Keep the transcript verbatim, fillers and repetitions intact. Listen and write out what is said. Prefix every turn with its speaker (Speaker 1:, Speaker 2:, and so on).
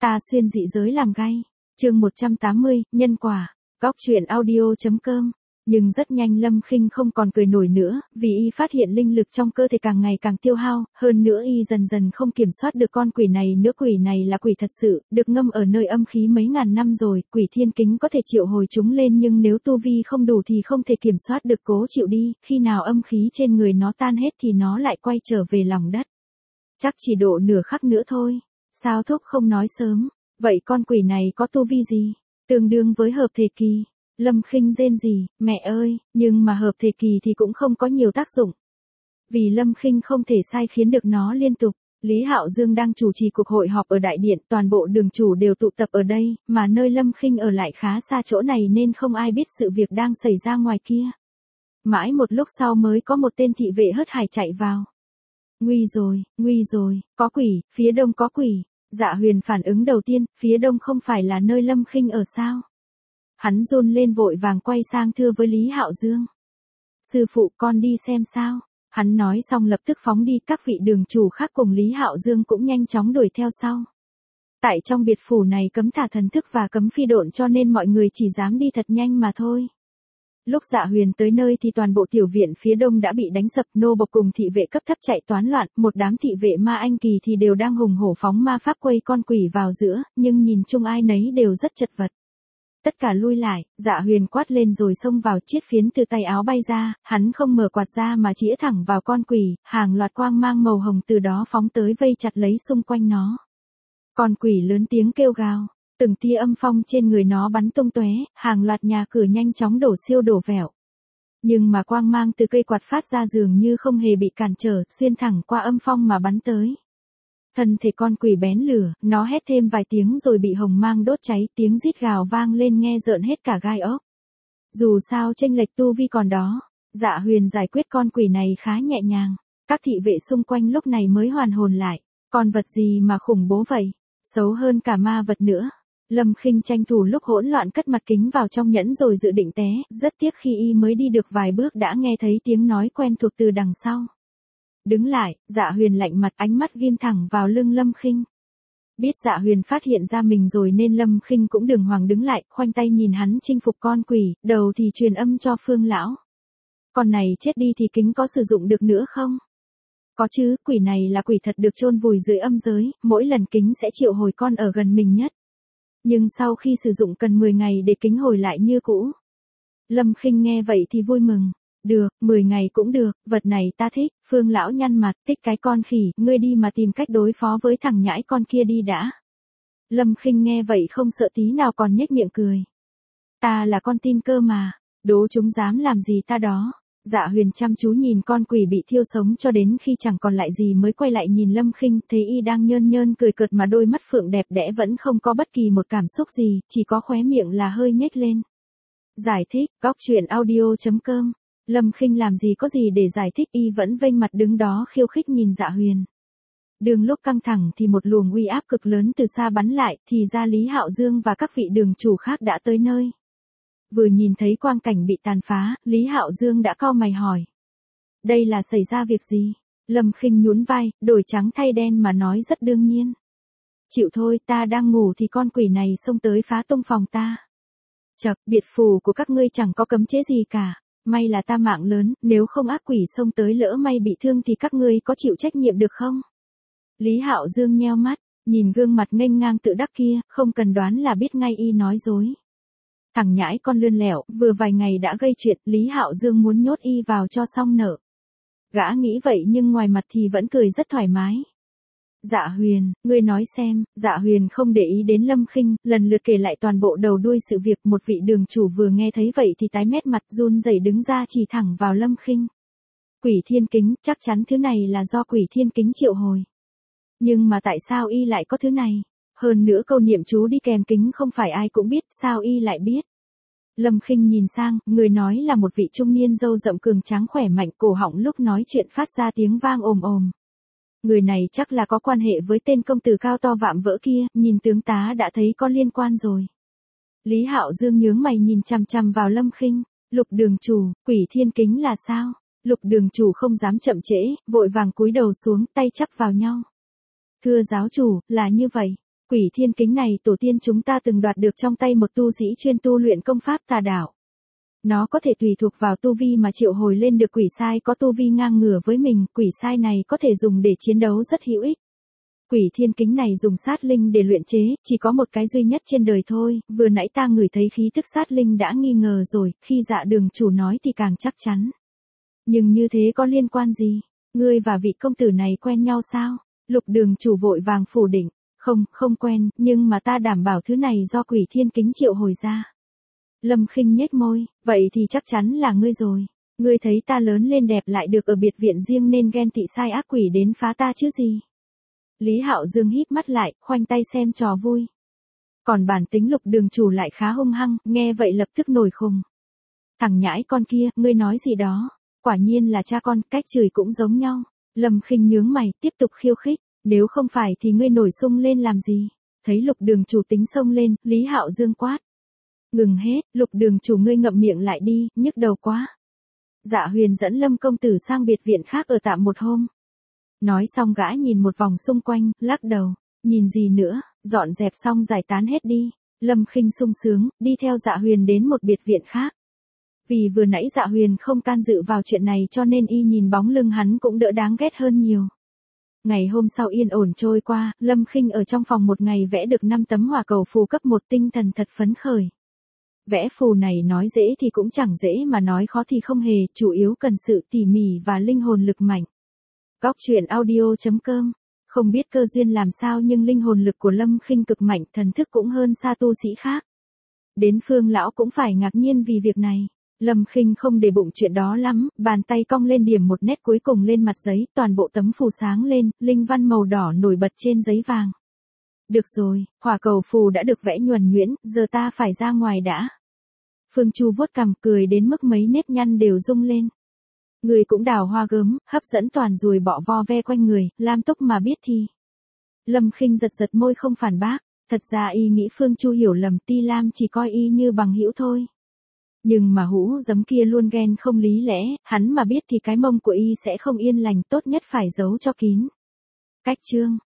Speaker 1: Ta xuyên dị giới làm gay. Chương một trăm tám mươi, nhân quả. Góc truyện audio chấm com. Nhưng rất nhanh Lâm Khinh không còn cười nổi nữa, vì y phát hiện linh lực trong cơ thể càng ngày càng tiêu hao, hơn nữa y dần dần không kiểm soát được con quỷ này nữa. Quỷ này là quỷ thật sự, được ngâm ở nơi âm khí mấy ngàn năm rồi, quỷ thiên kính có thể triệu hồi chúng lên, nhưng nếu tu vi không đủ thì không thể kiểm soát được. Cố chịu đi, khi nào âm khí trên người nó tan hết thì nó lại quay trở về lòng đất. Chắc chỉ độ nửa khắc nữa thôi. Sao thúc không nói sớm? Vậy con quỷ này có tu vi gì? Tương đương với hợp thể kỳ. Lâm Khinh rên rỉ, mẹ ơi, nhưng mà hợp thể kỳ thì cũng không có nhiều tác dụng. Vì Lâm Khinh không thể sai khiến được nó liên tục. Lý Hạo Dương đang chủ trì cuộc hội họp ở đại điện, toàn bộ đường chủ đều tụ tập ở đây, mà nơi Lâm Khinh ở lại khá xa chỗ này nên không ai biết sự việc đang xảy ra ngoài kia. Mãi một lúc sau mới có một tên thị vệ hớt hải chạy vào. Nguy rồi, nguy rồi, có quỷ, phía đông có quỷ. Dạ Huyền phản ứng đầu tiên, phía đông không phải là nơi Lâm Khinh ở sao? Hắn run lên vội vàng quay sang thưa với Lý Hạo Dương. Sư phụ, con đi xem sao? Hắn nói xong lập tức phóng đi, các vị đường chủ khác cùng Lý Hạo Dương cũng nhanh chóng đuổi theo sau. Tại trong biệt phủ này cấm thả thần thức và cấm phi độn cho nên mọi người chỉ dám đi thật nhanh mà thôi. Lúc Dạ Huyền tới nơi thì toàn bộ tiểu viện phía đông đã bị đánh sập, nô bộc cùng thị vệ cấp thấp chạy toán loạn, một đám thị vệ ma anh kỳ thì đều đang hùng hổ phóng ma pháp quây con quỷ vào giữa, nhưng nhìn chung ai nấy đều rất chật vật. Tất cả lui lại, Dạ Huyền quát lên rồi xông vào, chiết phiến từ tay áo bay ra, hắn không mở quạt ra mà chĩa thẳng vào con quỷ, hàng loạt quang mang màu hồng từ đó phóng tới vây chặt lấy xung quanh nó. Con quỷ lớn tiếng kêu gào, từng tia âm phong trên người nó bắn tung tóe, hàng loạt nhà cửa nhanh chóng đổ siêu đổ vẹo. Nhưng mà quang mang từ cây quạt phát ra dường như không hề bị cản trở, xuyên thẳng qua âm phong mà bắn tới. Thân thể con quỷ bén lửa, nó hét thêm vài tiếng rồi bị hồng mang đốt cháy, tiếng rít gào vang lên nghe rợn hết cả gai ốc. Dù sao chênh lệch tu vi còn đó, Dạ Huyền giải quyết con quỷ này khá nhẹ nhàng. Các thị vệ xung quanh lúc này mới hoàn hồn lại, con vật gì mà khủng bố vậy, xấu hơn cả ma vật nữa. Lâm Khinh tranh thủ lúc hỗn loạn cất mặt kính vào trong nhẫn rồi dự định té, rất tiếc khi y mới đi được vài bước đã nghe thấy tiếng nói quen thuộc từ đằng sau. Đứng lại, Dạ Huyền lạnh mặt, ánh mắt ghim thẳng vào lưng Lâm Khinh. Biết Dạ Huyền phát hiện ra mình rồi nên Lâm Khinh cũng đường hoàng đứng lại, khoanh tay nhìn hắn chinh phục con quỷ, đầu thì truyền âm cho Phương lão. Con này chết đi thì kính có sử dụng được nữa không? Có chứ, quỷ này là quỷ thật được chôn vùi dưới âm giới, mỗi lần kính sẽ triệu hồi con ở gần mình nhất. Nhưng sau khi sử dụng cần mười ngày để kính hồi lại như cũ. Lâm Khinh nghe vậy thì vui mừng. Được, mười ngày cũng được, vật này ta thích. Phương lão nhăn mặt, thích cái con khỉ, ngươi đi mà tìm cách đối phó với thằng nhãi con kia đi đã. Lâm Khinh nghe vậy không sợ tí nào còn nhếch miệng cười. Ta là con tin cơ mà, đố chúng dám làm gì ta đó. Dạ Huyền chăm chú nhìn con quỷ bị thiêu sống cho đến khi chẳng còn lại gì mới quay lại nhìn Lâm Khinh, thấy y đang nhơn nhơn cười cợt mà đôi mắt phượng đẹp đẽ vẫn không có bất kỳ một cảm xúc gì, chỉ có khóe miệng là hơi nhếch lên. Giải thích, góc truyện audio chấm com. Lâm Khinh làm gì có gì để giải thích, y vẫn vênh mặt đứng đó khiêu khích nhìn Dạ Huyền. Đường lúc căng thẳng thì một luồng uy áp cực lớn từ xa bắn lại, thì ra Lý Hạo Dương và các vị đường chủ khác đã tới nơi. Vừa nhìn thấy quang cảnh bị tàn phá, Lý Hạo Dương đã cau mày hỏi. Đây là xảy ra việc gì? Lâm Khinh nhún vai, đổi trắng thay đen mà nói rất đương nhiên. Chịu thôi, ta đang ngủ thì con quỷ này xông tới phá tung phòng ta. Chậc, biệt phủ của các ngươi chẳng có cấm chế gì cả. May là ta mạng lớn, nếu không ác quỷ xông tới lỡ may bị thương thì các ngươi có chịu trách nhiệm được không? Lý Hạo Dương nheo mắt, nhìn gương mặt nghênh ngang tự đắc kia, không cần đoán là biết ngay y nói dối. Thằng nhãi con lươn lẹo, vừa vài ngày đã gây chuyện, Lý Hạo Dương muốn nhốt y vào cho xong nợ. Gã nghĩ vậy nhưng ngoài mặt thì vẫn cười rất thoải mái. Dạ Huyền, ngươi nói xem. Dạ Huyền không để ý đến Lâm Khinh, lần lượt kể lại toàn bộ đầu đuôi sự việc. Một vị đường chủ vừa nghe thấy vậy thì tái mét mặt, run rẩy đứng ra chỉ thẳng vào Lâm Khinh. Quỷ thiên kính, chắc chắn thứ này là do quỷ thiên kính triệu hồi. Nhưng mà tại sao y lại có thứ này? Hơn nữa câu niệm chú đi kèm kính không phải ai cũng biết, sao y lại biết? Lâm Khinh nhìn sang, người nói là một vị trung niên râu rậm cường tráng khỏe mạnh, cổ họng lúc nói chuyện phát ra tiếng vang ồm ồm. Người này chắc là có quan hệ với tên công tử cao to vạm vỡ kia, nhìn tướng tá đã thấy có liên quan rồi. Lý Hạo Dương nhướng mày nhìn chằm chằm vào Lâm Khinh. Lục đường chủ, quỷ thiên kính là sao? Lục đường chủ không dám chậm trễ, vội vàng cúi đầu xuống, tay chắp vào nhau. Thưa giáo chủ, là như vậy. Quỷ thiên kính này tổ tiên chúng ta từng đoạt được trong tay một tu sĩ chuyên tu luyện công pháp tà đạo. Nó có thể tùy thuộc vào tu vi mà triệu hồi lên được quỷ sai có tu vi ngang ngửa với mình, quỷ sai này có thể dùng để chiến đấu rất hữu ích. Quỷ thiên kính này dùng sát linh để luyện chế, chỉ có một cái duy nhất trên đời thôi, vừa nãy ta ngửi thấy khí tức sát linh đã nghi ngờ rồi, khi Dạ Đường chủ nói thì càng chắc chắn. Nhưng như thế có liên quan gì? Ngươi và vị công tử này quen nhau sao? Lục Đường chủ vội vàng phủ định, không, không quen, nhưng mà ta đảm bảo thứ này do quỷ thiên kính triệu hồi ra. Lâm Khinh nhếch môi, vậy thì chắc chắn là ngươi rồi. Ngươi thấy ta lớn lên đẹp lại được ở biệt viện riêng nên ghen tị sai ác quỷ đến phá ta chứ gì? Lý Hạo Dương híp mắt lại, khoanh tay xem trò vui. Còn bản tính Lục Đường chủ lại khá hung hăng, nghe vậy lập tức nổi khùng. Thằng nhãi con kia, ngươi nói gì đó? Quả nhiên là cha con, cách chửi cũng giống nhau. Lâm Khinh nhướng mày, tiếp tục khiêu khích. Nếu không phải thì ngươi nổi sung lên làm gì? Thấy Lục Đường chủ tính xông lên, Lý Hạo Dương quát. Ngừng hết, Lục Đường chủ ngươi ngậm miệng lại đi, nhức đầu quá. Dạ Huyền dẫn Lâm công tử sang biệt viện khác ở tạm một hôm. Nói xong gã nhìn một vòng xung quanh, lắc đầu. Nhìn gì nữa, dọn dẹp xong giải tán hết đi. Lâm Khinh sung sướng, đi theo Dạ Huyền đến một biệt viện khác. Vì vừa nãy Dạ Huyền không can dự vào chuyện này cho nên y nhìn bóng lưng hắn cũng đỡ đáng ghét hơn nhiều. Ngày hôm sau yên ổn trôi qua, Lâm Khinh ở trong phòng một ngày vẽ được năm tấm hỏa cầu phù cấp một, tinh thần thật phấn khởi. Vẽ phù này nói dễ thì cũng chẳng dễ mà nói khó thì không hề, chủ yếu cần sự tỉ mỉ và linh hồn lực mạnh. Góc truyện audio chấm com. Không biết cơ duyên làm sao nhưng linh hồn lực của Lâm Khinh cực mạnh, thần thức cũng hơn xa tu sĩ khác. Đến Phương lão cũng phải ngạc nhiên vì việc này. Lâm Khinh không để bụng chuyện đó lắm, bàn tay cong lên điểm một nét cuối cùng lên mặt giấy, toàn bộ tấm phù sáng lên, linh văn màu đỏ nổi bật trên giấy vàng. Được rồi, hỏa cầu phù đã được vẽ nhuần nhuyễn, giờ ta phải ra ngoài đã. Phương Chu vuốt cằm cười đến mức mấy nếp nhăn đều rung lên. Người cũng đào hoa gớm, hấp dẫn toàn ruồi bọ vo ve quanh người, Lam Túc mà biết thì. Lâm Khinh giật giật môi không phản bác, thật ra y nghĩ Phương Chu hiểu lầm, Ti Lam chỉ coi y như bằng hữu thôi. Nhưng mà hũ giấm kia luôn ghen không lý lẽ, hắn mà biết thì cái mông của y sẽ không yên lành, tốt nhất phải giấu cho kín. Cách chương